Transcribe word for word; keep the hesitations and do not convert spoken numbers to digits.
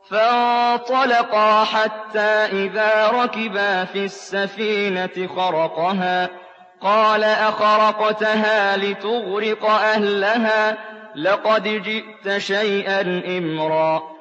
فانطلقا حتى إذا ركبا في السفينة خرقها قال أخرقتها لتغرق أهلها لقد جئت شيئا إمرا